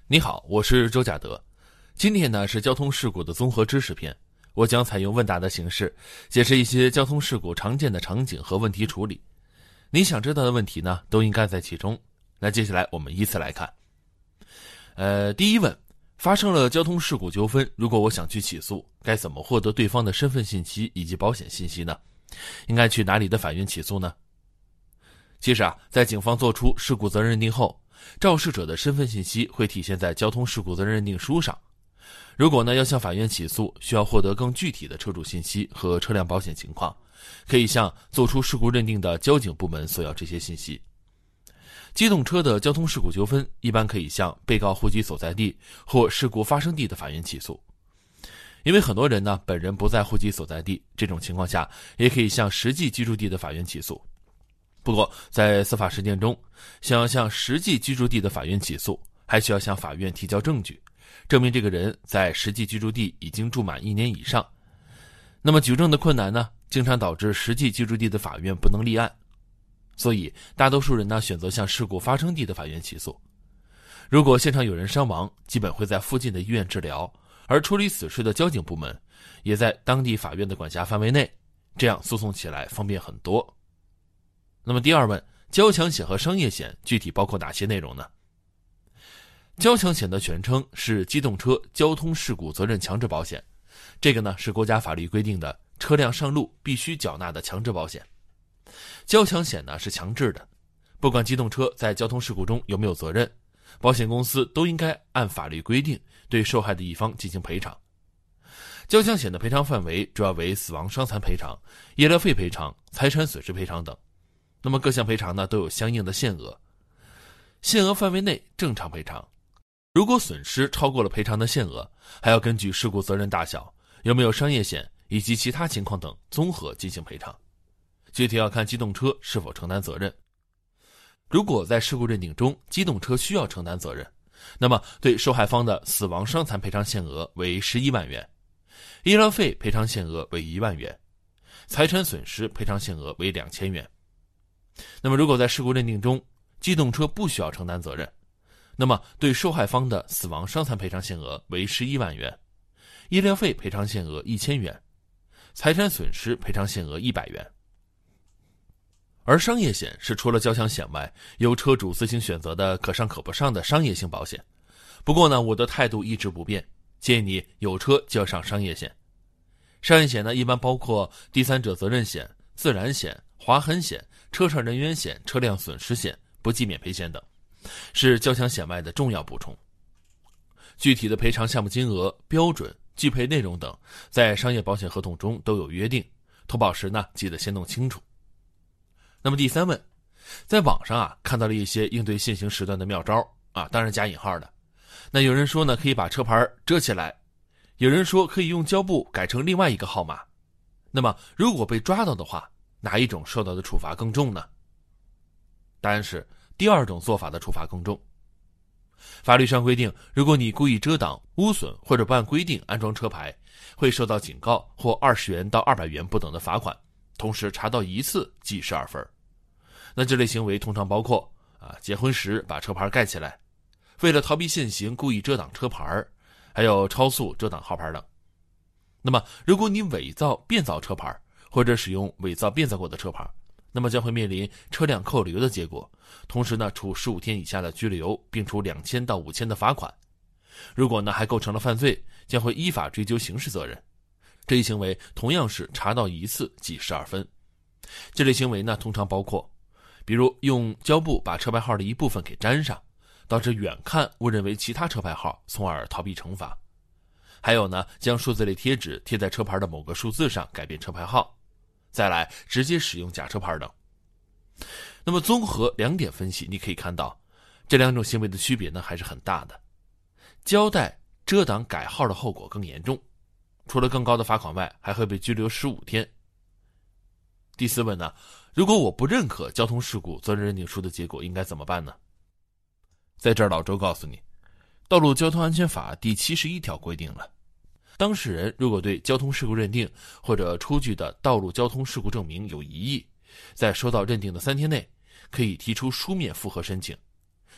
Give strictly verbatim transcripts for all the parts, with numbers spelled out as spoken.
你好，我是周甲德。今天呢是交通事故的综合知识篇，我将采用问答的形式，解释一些交通事故常见的场景和问题处理。你想知道的问题呢，都应该在其中。那接下来我们依次来看。呃，第一问，发生了交通事故纠纷，如果我想去起诉，该怎么获得对方的身份信息以及保险信息呢？应该去哪里的法院起诉呢？其实啊，在警方做出事故责任认定后，肇事者的身份信息会体现在交通事故责任认定书上。如果呢要向法院起诉，需要获得更具体的车主信息和车辆保险情况，可以向做出事故认定的交警部门索要这些信息。机动车的交通事故纠纷一般可以向被告户籍所在地或事故发生地的法院起诉。因为很多人呢本人不在户籍所在地，这种情况下也可以向实际居住地的法院起诉。不过在司法实践中，想要向实际居住地的法院起诉，还需要向法院提交证据，证明这个人在实际居住地已经住满一年以上。那么举证的困难呢，经常导致实际居住地的法院不能立案。所以大多数人呢选择向事故发生地的法院起诉。如果现场有人伤亡，基本会在附近的医院治疗，而处理此事的交警部门也在当地法院的管辖范围内，这样诉讼起来方便很多。那么第二问，交强险和商业险具体包括哪些内容呢？交强险的全称是机动车交通事故责任强制保险，这个呢是国家法律规定的车辆上路必须缴纳的强制保险。交强险呢是强制的，不管机动车在交通事故中有没有责任，保险公司都应该按法律规定对受害的一方进行赔偿。交强险的赔偿范围主要为死亡伤残赔偿、医疗费赔偿、财产损失赔偿等。那么各项赔偿呢都有相应的限额，限额范围内正常赔偿，如果损失超过了赔偿的限额，还要根据事故责任大小、有没有商业险以及其他情况等综合进行赔偿。具体要看机动车是否承担责任。如果在事故认定中机动车需要承担责任，那么对受害方的死亡伤残赔偿限额为十一万元，医疗费赔偿限额为一万元，财产损失赔偿限额为两千元。那么如果在事故认定中机动车不需要承担责任，那么对受害方的死亡伤残赔偿限额为十一万元，医疗费赔偿限额一千元，财产损失赔偿限额一百元。而商业险是除了交强险外，由车主自行选择的可上可不上的商业性保险。不过呢，我的态度一直不变，建议你有车就要上商业险。商业险呢，一般包括第三者责任险、自燃险、划痕险、车上人员险、车辆损失险、不计免赔险等，是交强险外的重要补充。具体的赔偿项目金额、标准、拒赔内容等，在商业保险合同中都有约定，投保时呢，记得先弄清楚。那么第三问，在网上啊看到了一些应对限行时段的妙招啊，当然加引号的。那有人说呢，可以把车牌遮起来，有人说可以用胶布改成另外一个号码。那么如果被抓到的话，哪一种受到的处罚更重呢？答案是第二种做法的处罚更重。法律上规定，如果你故意遮挡、污损或者不按规定安装车牌，会受到警告或二十元到二百元不等的罚款，同时查到一次记十二分。那这类行为通常包括啊，结婚时把车牌盖起来，为了逃避限行故意遮挡车牌，还有超速遮挡号牌等。那么如果你伪造、变造车牌，或者使用伪造、变造过的车牌，那么将会面临车辆扣留的结果，同时呢处十五天以下的拘留，并处两千到五千的罚款。如果呢还构成了犯罪，将会依法追究刑事责任。这一行为同样是查到一次记十二分。这类行为呢通常包括，比如用胶布把车牌号的一部分给粘上，导致远看误认为其他车牌号，从而逃避惩罚。还有呢，将数字类贴纸贴在车牌的某个数字上，改变车牌号。再来，直接使用假车牌等。那么综合两点分析，你可以看到这两种行为的区别呢还是很大的。胶带遮挡改号的后果更严重，除了更高的罚款外，还会被拘留十五天。第四问呢，如果我不认可交通事故责任认定书的结果，应该怎么办呢？在这儿老周告诉你，道路交通安全法第七十一条规定了，当事人如果对交通事故认定或者出具的道路交通事故证明有疑义，在收到认定的三天内，可以提出书面复核申请，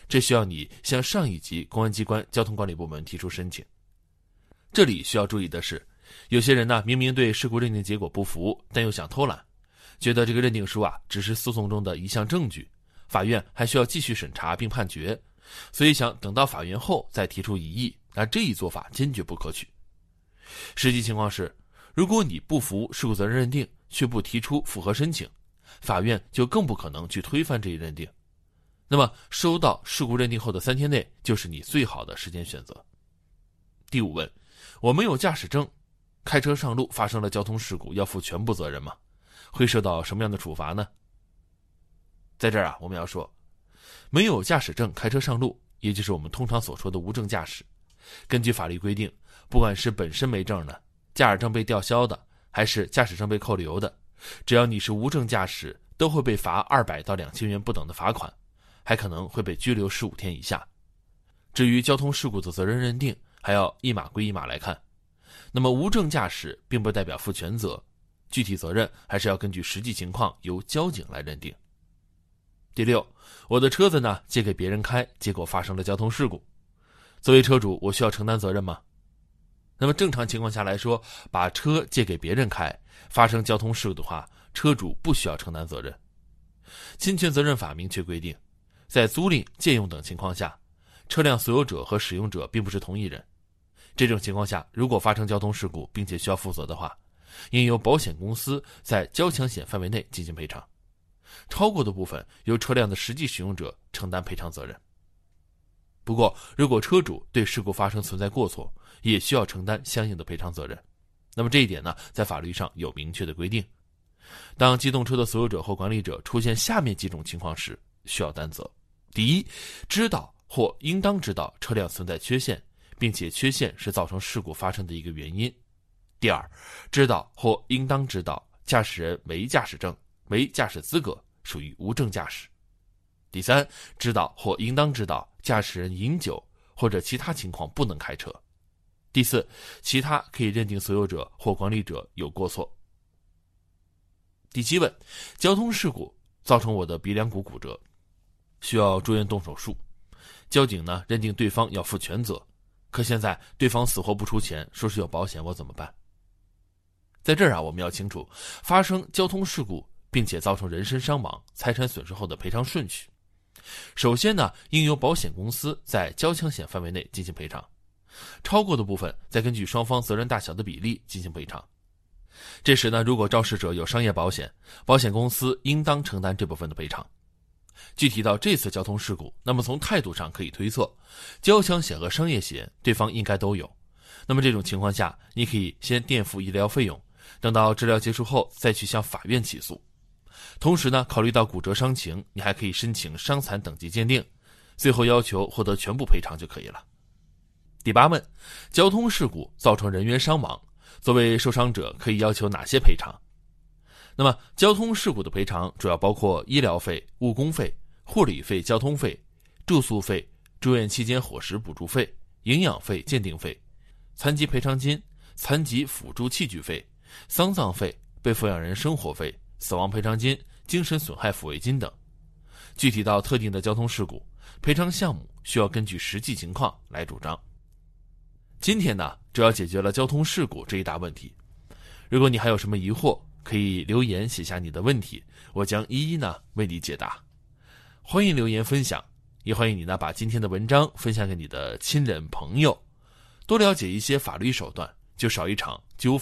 这需要你向上一级公安机关交通管理部门提出申请。这里需要注意的是，有些人呢明明对事故认定结果不服，但又想偷懒，觉得这个认定书啊只是诉讼中的一项证据，法院还需要继续审查并判决，所以想等到法院后再提出异议，那这一做法坚决不可取。实际情况是，如果你不服事故责任认定却不提出复核申请，法院就更不可能去推翻这一认定。那么收到事故认定后的三天内就是你最好的时间选择。第五问，我没有驾驶证，开车上路发生了交通事故，要负全部责任吗？会受到什么样的处罚呢？在这儿啊，我们要说，没有驾驶证开车上路，也就是我们通常所说的无证驾驶。根据法律规定，不管是本身没证的，驾驶证被吊销的，还是驾驶证被扣留的，只要你是无证驾驶，都会被罚二百到两千元不等的罚款，还可能会被拘留十五天以下。至于交通事故的责任认定，还要一码归一码来看。那么无证驾驶并不代表负全责，具体责任还是要根据实际情况由交警来认定。第六，我的车子呢借给别人开，结果发生了交通事故，作为车主，我需要承担责任吗？那么正常情况下来说，把车借给别人开，发生交通事故的话，车主不需要承担责任。侵权责任法明确规定，在租赁、借用等情况下，车辆所有者和使用者并不是同一人。这种情况下，如果发生交通事故并且需要负责的话，应由保险公司在交强险范围内进行赔偿，超过的部分由车辆的实际使用者承担赔偿责任。不过，如果车主对事故发生存在过错，也需要承担相应的赔偿责任。那么这一点呢，在法律上有明确的规定。当机动车的所有者或管理者出现下面几种情况时，需要担责。第一，知道或应当知道车辆存在缺陷，并且缺陷是造成事故发生的一个原因。第二，知道或应当知道驾驶人没驾驶证、没驾驶资格，属于无证驾驶。第三，知道或应当知道驾驶人饮酒或者其他情况不能开车。第四，其他可以认定所有者或管理者有过错。第七问，交通事故造成我的鼻梁骨骨折，需要住院动手术，交警呢认定对方要负全责，可现在对方死活不出钱，说是有保险，我怎么办？在这儿啊，我们要清楚发生交通事故并且造成人身伤亡、财产损失后的赔偿顺序。首先呢，应由保险公司在交强险范围内进行赔偿，超过的部分再根据双方责任大小的比例进行赔偿。这时呢，如果肇事者有商业保险，保险公司应当承担这部分的赔偿。具体到这次交通事故，那么从态度上可以推测，交强险和商业险对方应该都有。那么这种情况下，你可以先垫付医疗费用，等到治疗结束后再去向法院起诉。同时呢，考虑到骨折伤情，你还可以申请伤残等级鉴定，最后要求获得全部赔偿就可以了。第八问，交通事故造成人员伤亡，作为受伤者可以要求哪些赔偿？那么交通事故的赔偿主要包括医疗费、误工费、护理费、交通费、住宿费、住院期间伙食补助费、营养费、鉴定费、残疾赔偿金、残疾辅助器具费、丧葬费、被抚养人生活费、死亡赔偿金、精神损害抚慰金等。具体到特定的交通事故，赔偿项目需要根据实际情况来主张。今天呢，主要解决了交通事故这一大问题。如果你还有什么疑惑，可以留言写下你的问题，我将一一呢为你解答。欢迎留言分享，也欢迎你呢把今天的文章分享给你的亲人朋友。多了解一些法律手段，就少一场纠纷。